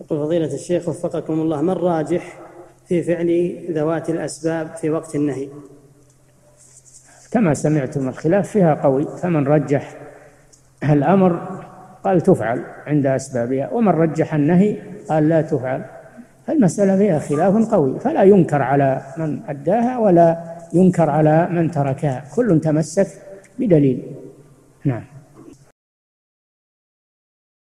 يقول فضيلة الشيخ وفقكم الله، ما الراجح في فعل ذوات الأسباب في وقت النهي؟ كما سمعتم الخلاف فيها قوي، فمن رجح الأمر قال تفعل عند أسبابها، ومن رجح النهي قال لا تفعل. فالمسألة فيها خلاف قوي، فلا ينكر على من أداها ولا ينكر على من تركها، كل تمسك بدليل. نعم.